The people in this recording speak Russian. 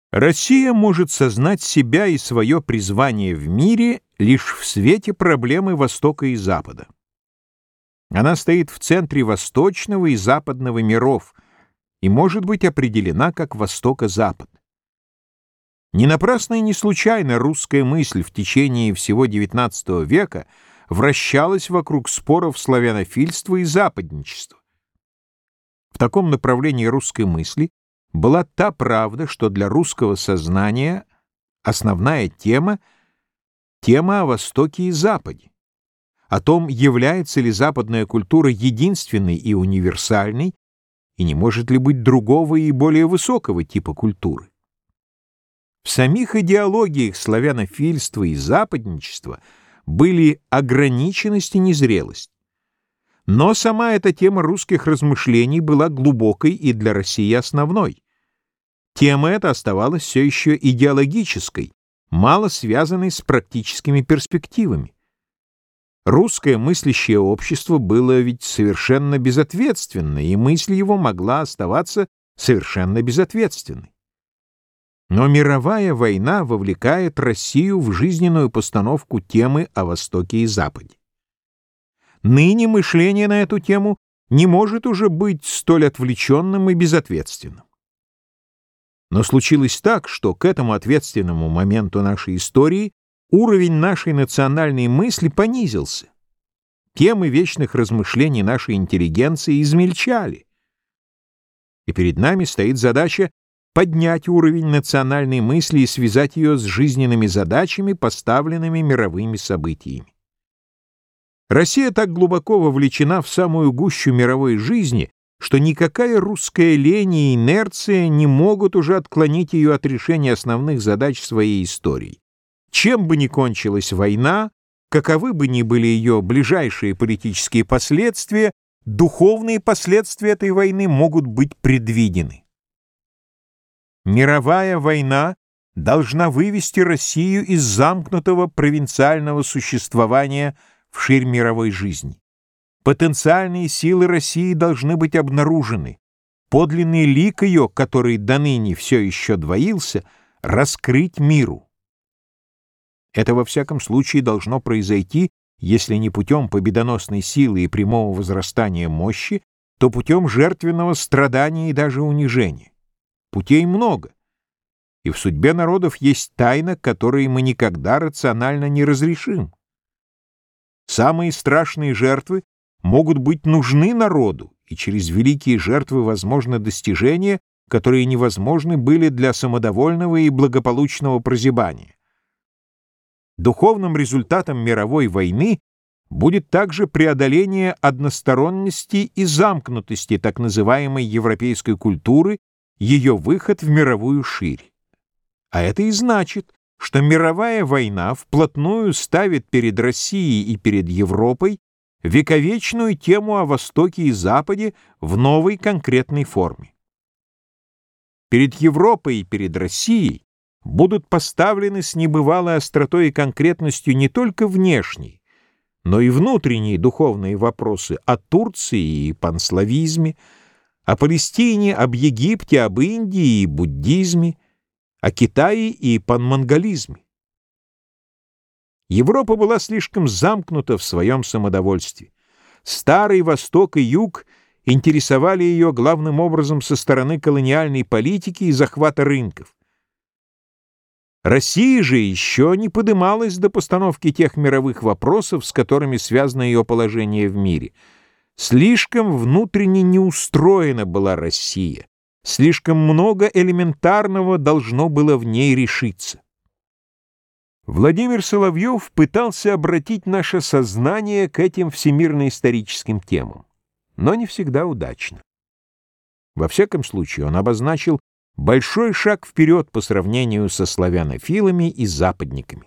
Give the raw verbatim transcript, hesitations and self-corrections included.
Россия может сознать себя и свое призвание в мире лишь в свете проблемы Востока и Запада. Она стоит в центре восточного и западного миров и может быть определена как Востоко-Запад. Не напрасно и не случайно русская мысль в течение всего девятнадцатого века вращалась вокруг споров славянофильства и западничества. В таком направлении русской мысли была та правда, что для русского сознания основная тема — тема о Востоке и Западе, о том, является ли западная культура единственной и универсальной, и не может ли быть другого и более высокого типа культуры. В самих идеологиях славянофильства и западничества были ограниченность и незрелость. Но сама эта тема русских размышлений была глубокой и для России основной. Тема эта оставалась все еще идеологической, мало связанной с практическими перспективами. Русское мыслящее общество было ведь совершенно безответственно, и мысль его могла оставаться совершенно безответственной. Но мировая война вовлекает Россию в жизненную постановку темы о Востоке и Западе. Ныне мышление на эту тему не может уже быть столь отвлеченным и безответственным. Но случилось так, что к этому ответственному моменту нашей истории уровень нашей национальной мысли понизился. Темы вечных размышлений нашей интеллигенции измельчали. И перед нами стоит задача поднять уровень национальной мысли и связать ее с жизненными задачами, поставленными мировыми событиями. Россия так глубоко вовлечена в самую гущу мировой жизни, что никакая русская лень и инерция не могут уже отклонить ее от решения основных задач своей истории. Чем бы ни кончилась война, каковы бы ни были ее ближайшие политические последствия, духовные последствия этой войны могут быть предвидены. Мировая война должна вывести Россию из замкнутого провинциального существования вширь мировой жизни. Потенциальные силы России должны быть обнаружены. Подлинный лик ее, который доныне все еще двоился, раскрыть миру. Это во всяком случае должно произойти, если не путем победоносной силы и прямого возрастания мощи, то путем жертвенного страдания и даже унижения. Путей много, и в судьбе народов есть тайна, которую мы никогда рационально не разрешим. Самые страшные жертвы могут быть нужны народу, и через великие жертвы возможны достижения, которые невозможны были для самодовольного и благополучного прозябания. Духовным результатом мировой войны будет также преодоление односторонности и замкнутости так называемой европейской культуры, ее выход в мировую ширь. А это и значит, что мировая война вплотную ставит перед Россией и перед Европой вековечную тему о Востоке и Западе в новой конкретной форме. Перед Европой и перед Россией будут поставлены с небывалой остротой и конкретностью не только внешние, но и внутренние духовные вопросы о Турции и панславизме, о Палестине, об Египте, об Индии и буддизме, о Китае и панмонголизме. Европа была слишком замкнута в своем самодовольстве. Старый Восток и Юг интересовали ее главным образом со стороны колониальной политики и захвата рынков. Россия же еще не подымалась до постановки тех мировых вопросов, с которыми связано ее положение в мире. Слишком внутренне неустроена была Россия, слишком много элементарного должно было в ней решиться. Владимир Соловьев пытался обратить наше сознание к этим всемирно-историческим темам, но не всегда удачно. Во всяком случае, он обозначил большой шаг вперед по сравнению со славянофилами и западниками.